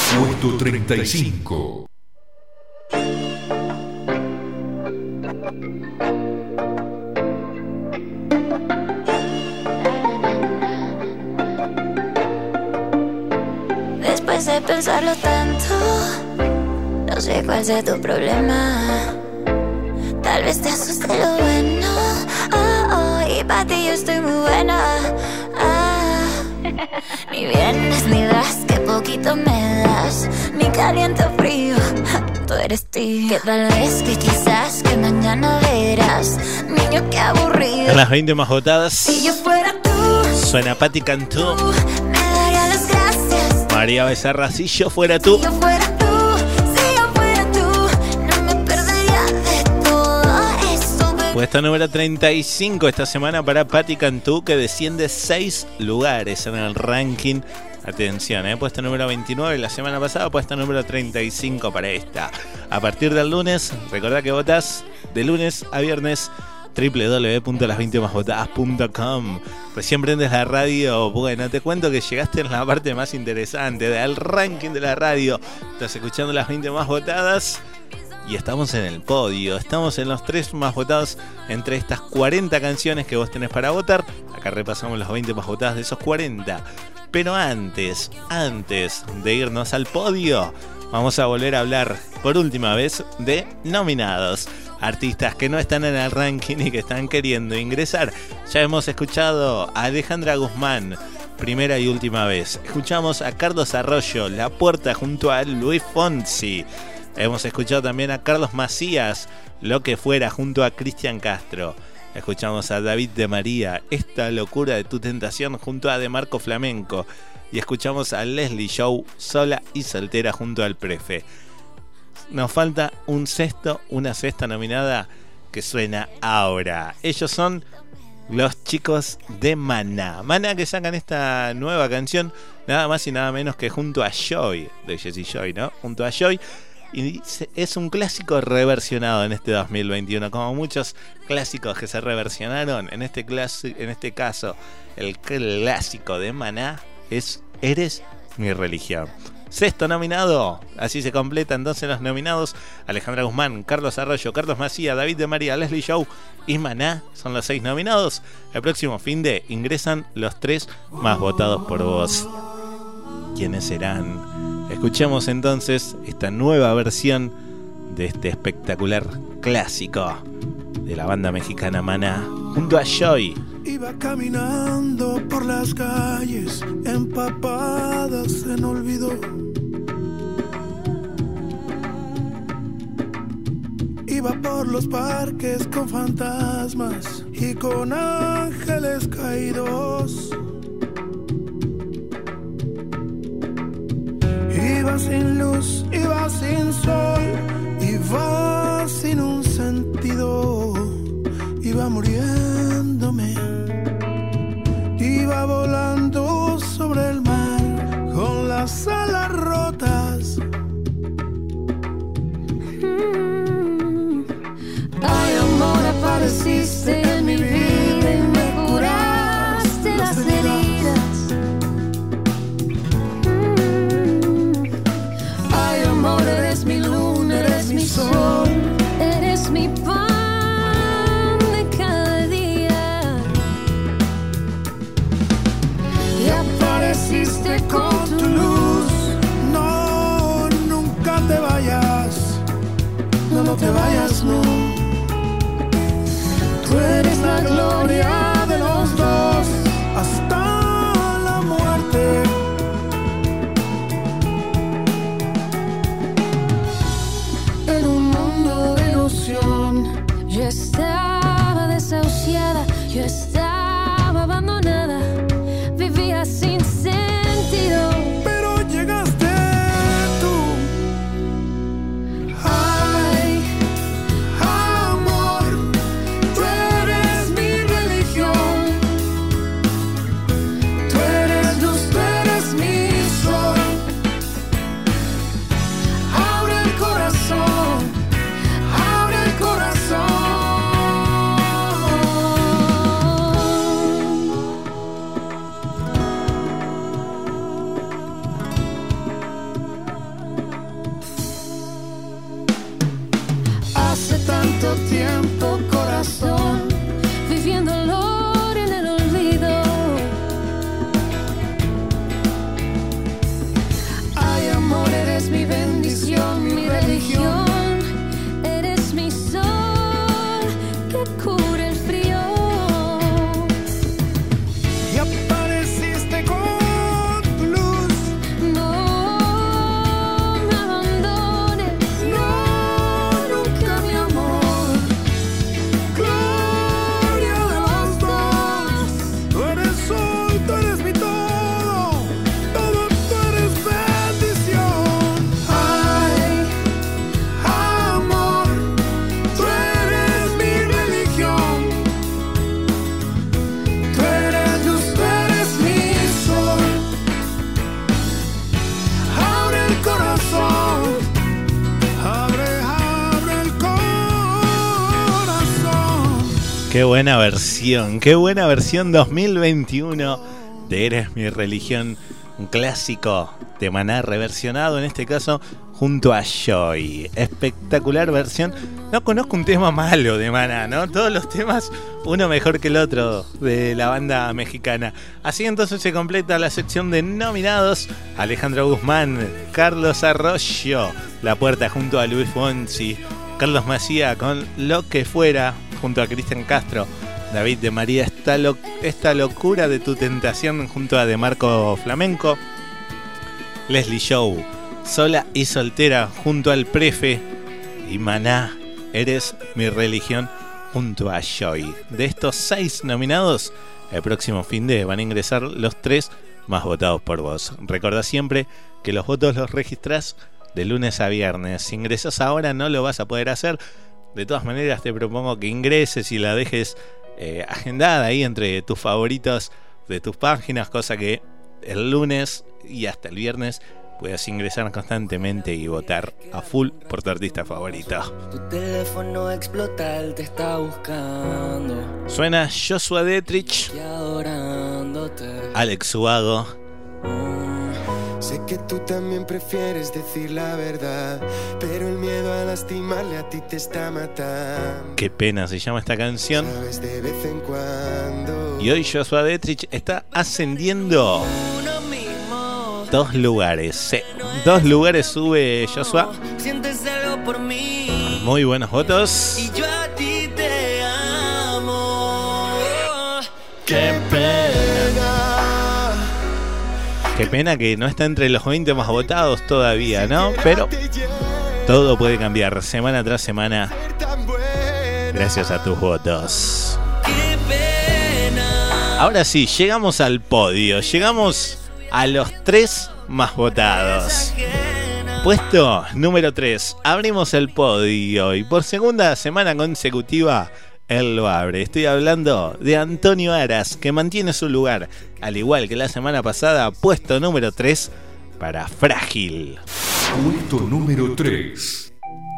Puesto 35. Después de pensarlo tanto, no sé cuál sea tu problema. Tal vez te asuste lo bueno. Y para ti yo estoy muy buena. Ni vienes ni das, que poquito me das. Ni caliente o frío, tú eres tío. Que tal vez, que quizás, que mañana verás. Niño, qué aburrido. En las 20 más votadas, Si yo fuera tú, suena Patti Cantú. me daría las gracias. María Becerra, si yo fuera tú. Si yo fuera tú, si yo fuera tú, no me perdería de todo eso, baby. Puesto número 35 esta semana para Patti Cantú, que desciende 6 lugares en el ranking. Atención, puesto número 29 la semana pasada, puesto número 35 para esta. A partir del lunes, recordá que votás de lunes a viernes, www.las20másvotadas.com. Recién prendes la radio. Bueno, te cuento que llegaste en la parte más interesante del ranking de la radio. Estás escuchando las 20 más votadas y estamos en el podio. Estamos en los 3 más votados entre estas 40 canciones que vos tenés para votar. Acá repasamos las 20 más votadas de esos 40. Pero antes de irnos al podio, vamos a volver a hablar por última vez de nominados. Artistas que no están en el ranking y que están queriendo ingresar. Ya hemos escuchado a Alejandra Guzmán, primera y última vez. Escuchamos a Carlos Arroyo, La Puerta, junto a Luis Fonsi. Hemos escuchado también a Carlos Macías, Lo que fuera, junto a Cristian Castro. Escuchamos a David de María, Esta locura de tu tentación, junto a De Marco Flamenco. Y escuchamos a Leslie Show, Sola y soltera, junto al Prefe. Nos falta una sexta nominada que suena ahora. Ellos son los chicos de Maná. Maná, que sacan esta nueva canción, nada más y nada menos que junto a Joy, de Jessie Joy, ¿no? Junto a Joy. Y es un clásico reversionado en este 2021, como muchos clásicos que se reversionaron. En este caso, el clásico de Maná es Eres mi religión. Sexto nominado, así se completa entonces los nominados. Alejandra Guzmán, Carlos Arroyo, Carlos Macías, David de María, Leslie Show y Maná son los 6 nominados. El próximo fin de ingresan los 3 más votados por vos. ¿Quiénes serán? Escuchemos entonces esta nueva versión de este espectacular clásico de la banda mexicana Maná junto a Joy. Iba caminando por las calles empapadas en olvido. Iba por los parques con fantasmas y con ángeles caídos. Iba sin luz, iba sin sol, iba sin un sentido. Iba muriéndome, iba volando sobre el mar con las alas rotas. Ay, amor, apareciste en mi vida y me curaste las heridas. Ay, amor, eres mi luna, eres mi sol, Eres mi pan de cada día. y apareciste con tu luz. No, nunca te vayas, no, no te vayas, no. Tú eres la gloria de los dos hasta la muerte. En un mundo de ilusión, Yo estaba desahuciada, yo estaba abandonada, vivía sin sentido. pero llegaste tú. Ay, amor, tú eres mi religión. Qué buena versión 2021 de Eres mi religión, un clásico de Maná reversionado en este caso junto a Joy. Espectacular versión. No conozco un tema malo de Maná, ¿no? Todos los temas, uno mejor que el otro de la banda mexicana. Así entonces se completa la sección de nominados. Alejandro Guzmán, Carlos Arroyo, La Puerta junto a Luis Fonsi, Carlos Macía con Lo que fuera junto a Cristian Castro, David de María, esta locura de tu tentación junto a De Marco Flamenco, Leslie Show, Sola y soltera junto al Prefe, y Maná, Eres mi religión junto a Joy. De estos 6 nominados, el próximo fin de van a ingresar los 3 más votados por vos. Recordá siempre que los votos los registrás de lunes a viernes. Si ingresás ahora no lo vas a poder hacer. De todas maneras te propongo que ingreses y la dejes agendada ahí entre tus favoritos de tus páginas, cosa que el lunes y hasta el viernes puedas ingresar constantemente y votar a full por tu artista favorito. Tu teléfono explota, él te está buscando. Suena Joshua Detrich, Alex Ubago. Sé que tú también prefieres decir la verdad, pero el miedo a lastimarle a ti te está matando. Qué pena se llama esta canción. Sabes, de vez en cuando. Y hoy Joshua Detrich está ascendiendo 2 lugares. Sí, 2 lugares sube Joshua. Sientes algo por mí. Muy buenos votos. Y yo a ti te amo. Qué pena. Qué pena que no está entre los 20 más votados todavía, ¿no? Pero todo puede cambiar semana tras semana gracias a tus votos. Qué pena. Ahora sí, llegamos al podio. Llegamos a los 3 más votados. Puesto número 3. Abrimos el podio y por segunda semana consecutiva él lo abre. Estoy hablando de Antonio Aras, que mantiene su lugar, al igual que la semana pasada, puesto número 3 para Frágil. Puesto número 3.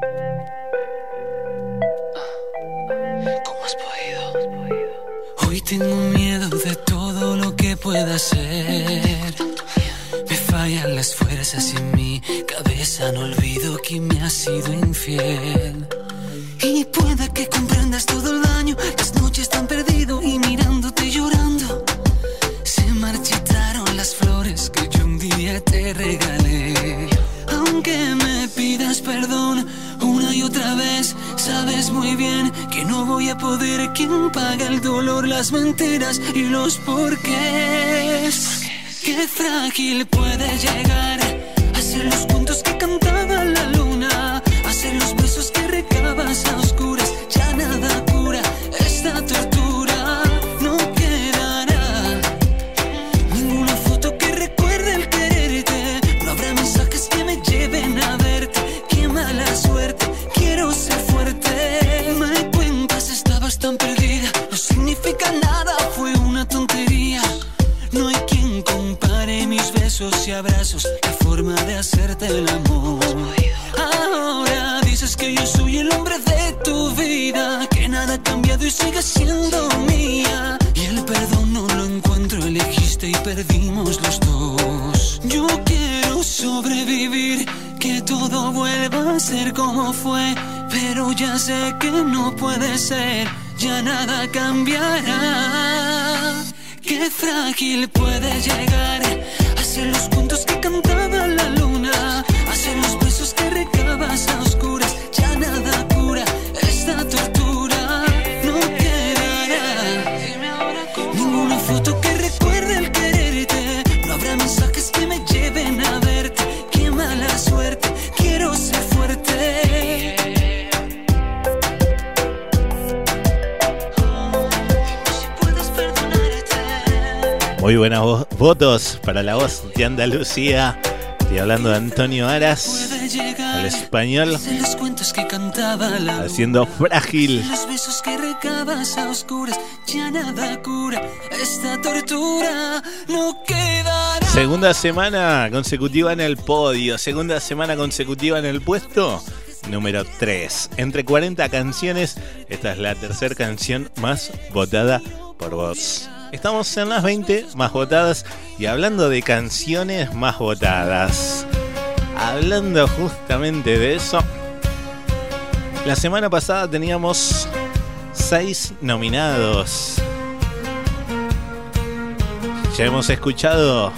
¿Cómo has podido? Hoy tengo miedo de todo lo que pueda ser. Me fallan las fuerzas y en mi cabeza no olvido que me has sido infiel. Y pueda que comprendas todo el daño, las noches tan perdido y mirándote llorando. Se marchitaron las flores que yo un día te regalé. Aunque me pidas perdón una y otra vez, sabes muy bien que no voy a poder. Quien paga el dolor, las mentiras y los porqués. Qué frágil puede llegar a ser los puntos que cantaba la luna, a ser los besos que recabas a oscuras. Ya nada cura esta tortura, no quedará ninguna foto que recuerde el quererte. No habrá mensajes que me lleven a verte. Qué mala suerte, quiero ser fuerte. Me cuentas, estabas tan perdida, no significa nada, fue una tontería. No hay quien compare mis besos y abrazos, la forma de hacerte el amor. Ahora dices que yo soy el hombre de tu vida, que nada ha cambiado y sigue siendo mía. Y el perdón no lo encuentro, elegiste y perdimos los dos. Yo quiero sobrevivir, que todo vuelva a ser como fue, pero ya sé que no puede ser, ya nada cambiará. Qué frágil puede llegar a ser los puntos que cantaba la luna, a ser los besos que recabas a oscuras. Ya nada cura esta tortura, no quedará ninguna foto que recuerde el quererte. No habrá mensajes que me lleven a verte. Qué mala suerte, quiero ser fuerte. Muy buenos votos para la voz de Andalucía. Estoy hablando de Antonio Aras, el español, haciendo Frágil. Los besos que recabas a oscuras, ya nada cura esta tortura, no quedará. Segunda semana consecutiva en el podio, segunda semana consecutiva en el puesto número 3. Entre 40 canciones, esta es la tercera canción más votada por vos. Estamos en las 20 más votadas y hablando de canciones más votadas. Hablando justamente de eso, la semana pasada teníamos 6 nominados. Ya hemos escuchado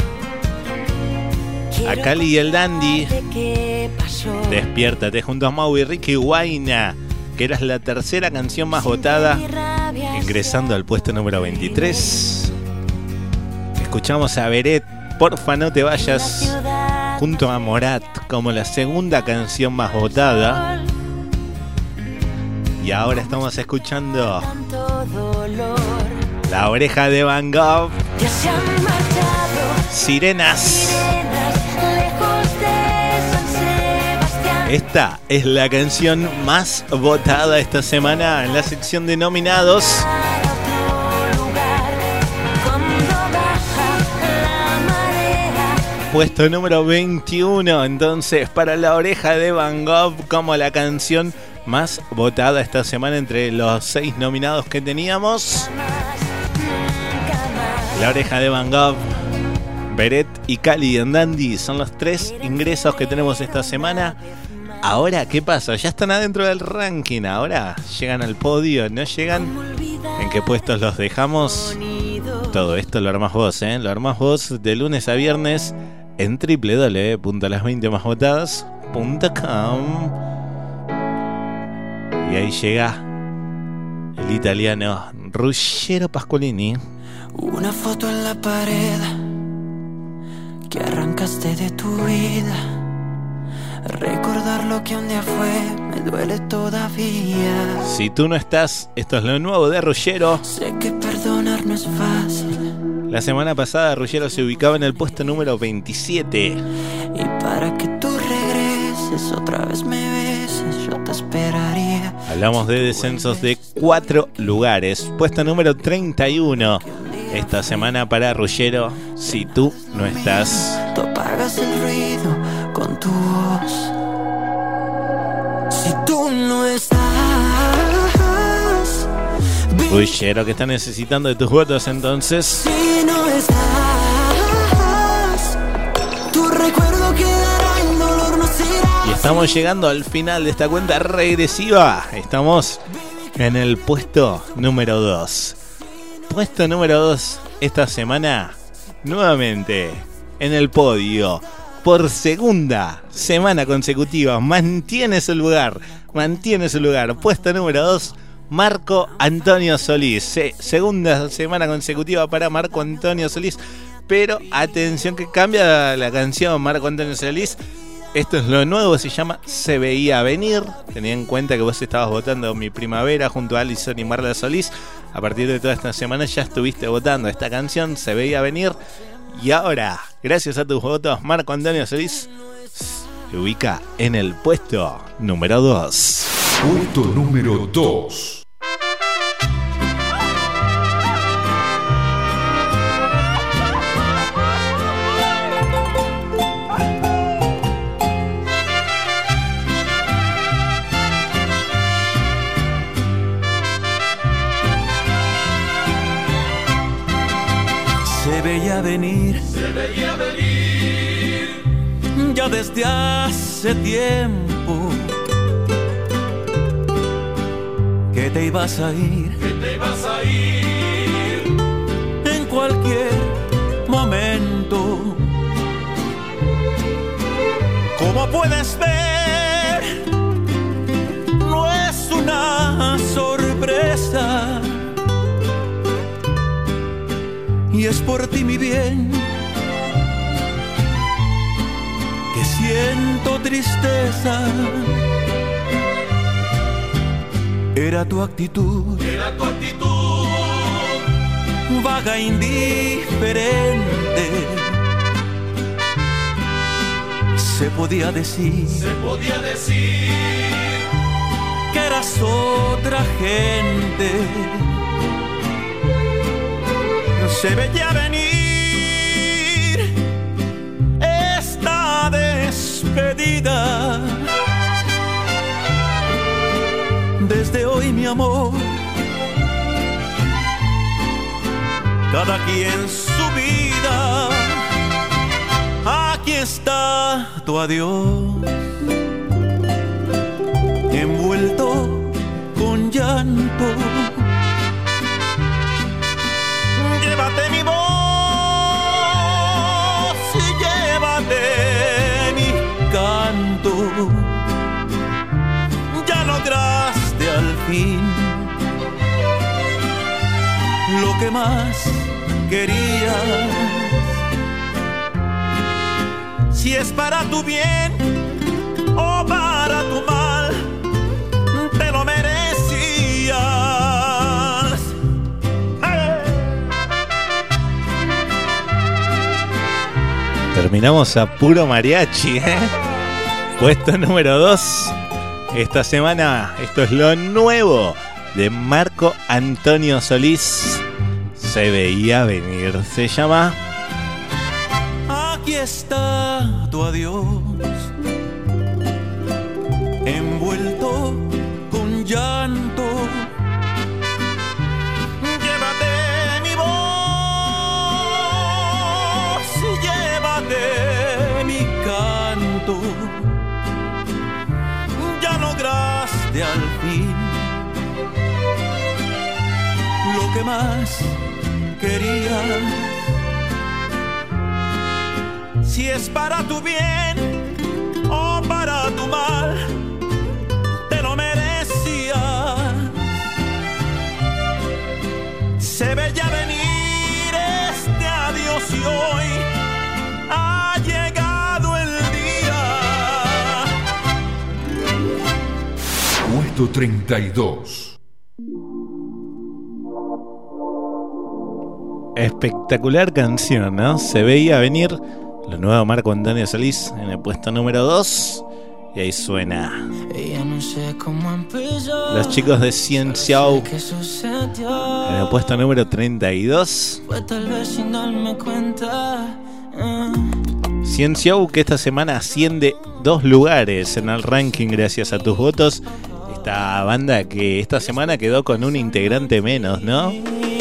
a Cali y el Dandy, Despiértate, junto a Mau y Ricky Guayna, que era la tercera canción más votada, ingresando al puesto número 23. Escuchamos a Beret, Porfa no te vayas, junto a Morat, como la segunda canción más votada. Y ahora estamos escuchando La Oreja de Van Gogh, Sirenas. Esta es la canción más votada esta semana en la sección de nominados. Puesto número 21, entonces, para La Oreja de Van Gogh como la canción más votada esta semana entre los 6 nominados que teníamos. La Oreja de Van Gogh, Beret y Cali and Dandy son los 3 ingresos que tenemos esta semana. Ahora, ¿qué pasa? Ya están adentro del ranking. Ahora llegan al podio. ¿No llegan? ¿En qué puestos los dejamos? Todo esto lo armás vos, ¿eh? Lo armás vos de lunes a viernes en www.las20másvotadas.com. Y ahí llega el italiano Ruggero Pasqualini. Una foto en la pared que arrancaste de tu vida. Recordar lo que un día fue me duele todavía. Si tú no estás, esto es lo nuevo de Ruggero. Sé que perdonar no es fácil. La semana pasada Ruggero se ubicaba en el puesto número 27. Y para que tú regreses otra vez me beses, yo te esperaría. Hablamos de descensos de 4 lugares. Puesto número 31 esta semana para Ruggero, Si tú no estás. Tú apagas el ruido con tu voz. Si tú no estás. Ruggero, que está necesitando de tus votos entonces. Si no estás, tu recuerdo quedará en dolor, no será. Y estamos llegando al final de esta cuenta regresiva. Estamos en el puesto número 2. Puesto número 2 esta semana, nuevamente en el podio. Por segunda semana consecutiva mantiene su lugar. Puesto número 2, Marco Antonio Solís. Segunda semana consecutiva para Marco Antonio Solís. Pero atención que cambia la canción Marco Antonio Solís. Esto es lo nuevo, se llama Se Veía Venir. Tenía en cuenta que vos estabas votando Mi Primavera junto a Alison y Marla Solís. A partir de toda esta semana ya estuviste votando esta canción, Se Veía Venir. Y ahora, gracias a tus votos, Marco Antonio Solís se ubica en el puesto número 2. Puesto número 2. Se veía venir ya desde hace tiempo que te ibas a ir en cualquier momento. Como puedes ver, no es una sorpresa. Y es por ti, mi bien, que siento tristeza. Era tu actitud, vaga, indiferente. Se podía decir que eras otra gente. Se veía venir esta despedida cada quien su vida. Aquí está tu adiós, envuelto con llanto. Llévate mi voz y llévate mi canto. Ya lograste al fin lo que más querías. Si es para tu bien o para tu mal, te lo merecías. Terminamos a puro mariachi, ¿eh? Puesto número 2. Esta semana, esto es lo nuevo de Marco Antonio Solís. Se veía venir, se llama Aquí está tu adiós, envuelto con llanto. Llévate mi voz y llévate mi canto. Ya lograste al fin lo que más querías. Si es para tu bien o para tu mal, te lo merecías. Se veía venir este adiós y hoy ha llegado el día. Puesto 32. espectacular canción, ¿no? Se veía venir. Lo nuevo Marco Antonio Solís en el puesto número 2. Y ahí suena Los Chicos de Cienciao en el puesto número 32. Cienciao, que esta semana asciende 2 lugares en el ranking gracias a tus votos. Esta banda que esta semana quedó con un integrante menos, ¿no?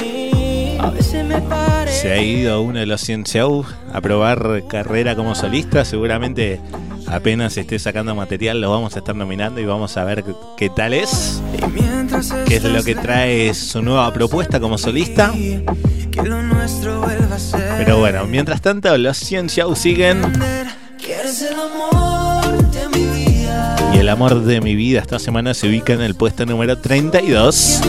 Se ha ido uno de los Cienciao a probar carrera como solista. Seguramente apenas esté sacando material lo vamos a estar nominando y vamos a ver qué tal es, qué es lo que trae su nueva propuesta como solista. Pero bueno, mientras tanto los Cienciao siguen. Y el amor de mi vida esta semana se ubica en el puesto número 32.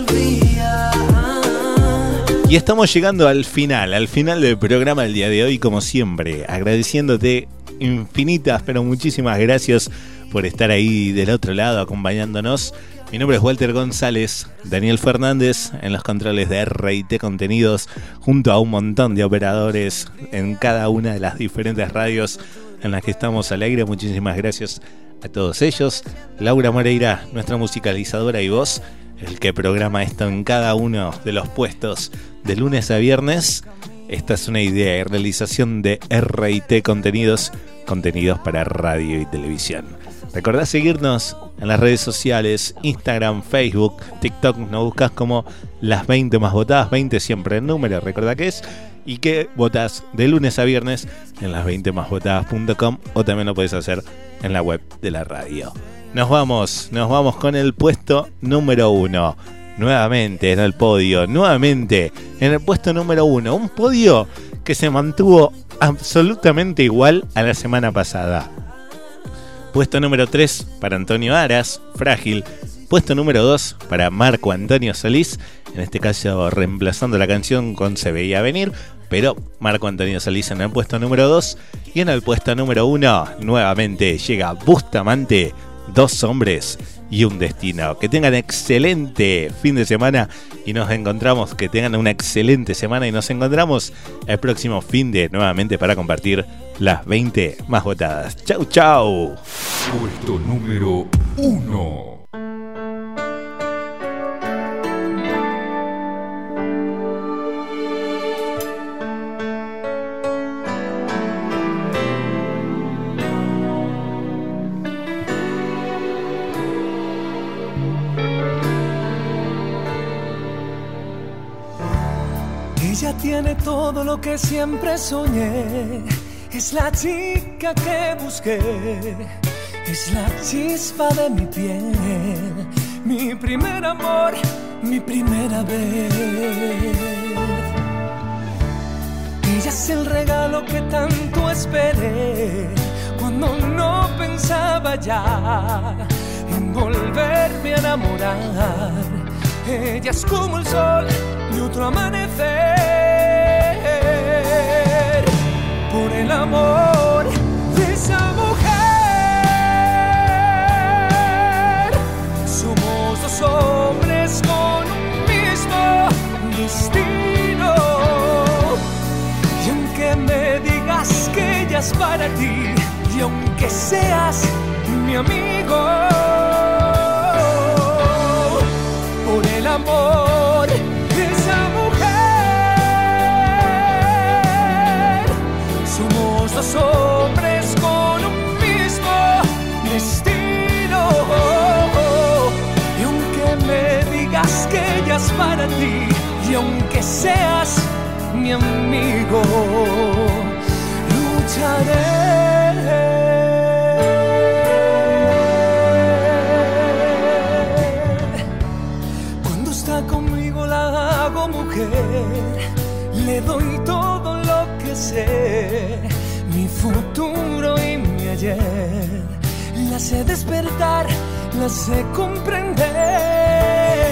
Y estamos llegando al final del programa del día de hoy, como siempre, agradeciéndote infinitas, pero muchísimas gracias por estar ahí del otro lado acompañándonos. Mi nombre es Walter González, Daniel Fernández en los controles de R&T Contenidos, junto a un montón de operadores en cada una de las diferentes radios en las que estamos al aire. Muchísimas gracias a todos ellos. Laura Moreira, nuestra musicalizadora y voz, el que programa esto en cada uno de los puestos de lunes a viernes. Esta es una idea y realización de R&T Contenidos, contenidos para radio y televisión. Recordá seguirnos en las redes sociales, Instagram, Facebook, TikTok. Nos buscas como las 20 más votadas, 20 siempre el número, recordá que es, y que votás de lunes a viernes en las20másvotadas.com, o también lo podés hacer en la web de la radio. Nos vamos con el puesto número 1. Nuevamente en el podio, nuevamente en el puesto número 1. Un podio que se mantuvo absolutamente igual a la semana pasada. Puesto número 3 para Antonio Aras, Frágil. Puesto número 2 para Marco Antonio Solís, en este caso reemplazando la canción con Se Veía Venir, pero Marco Antonio Solís en el puesto número 2. Y en el puesto número 1 nuevamente llega Bustamante, Dos Hombres y un Destino. Que tengan excelente fin de semana y nos encontramos, que tengan una excelente semana y nos encontramos el próximo fin de nuevamente para compartir las 20 más votadas. Chau, chau. Puesto número 1. Ella tiene todo lo que siempre soñé. Es la chica que busqué. Es la chispa de mi piel. Mi primer amor, mi primera vez. Ella es el regalo que tanto esperé. Cuando no pensaba ya en volverme a enamorar. Ella es como el sol de otro amanecer. Por el amor de esa mujer, somos dos hombres con un mismo destino. Y aunque me digas que ella es para ti, y aunque seas mi amigo, por el amor de esa mujer, somos dos hombres con un mismo destino. Y aunque me digas que ella es para ti, y aunque seas mi amigo, lucharé. Cuando está conmigo la hago mujer, le doy todo lo que sé, mi futuro y mi ayer. La sé despertar, la sé comprender.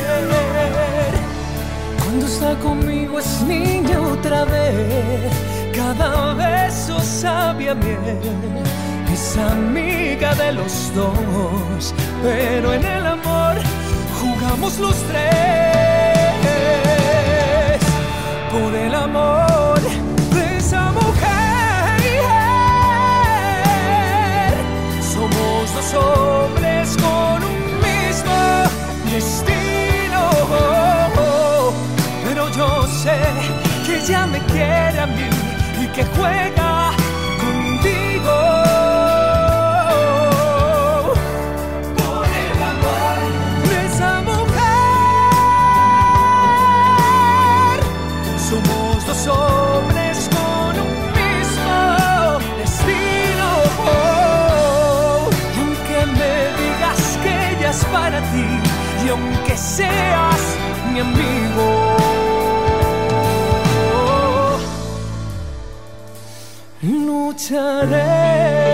Cuando está conmigo es niña otra vez, cada beso sabe a miel. Es amiga de los dos, pero en el amor jugamos los tres. Por el amor de esa mujer, somos dos hombres con un mismo destino. Pero yo sé que ella me quiere a mí y que juega contigo. Por el amor de esa mujer, somos dos hombres con un mismo destino. Y aunque me digas que ella es para ti, y aunque seas mi amigo, lucharé.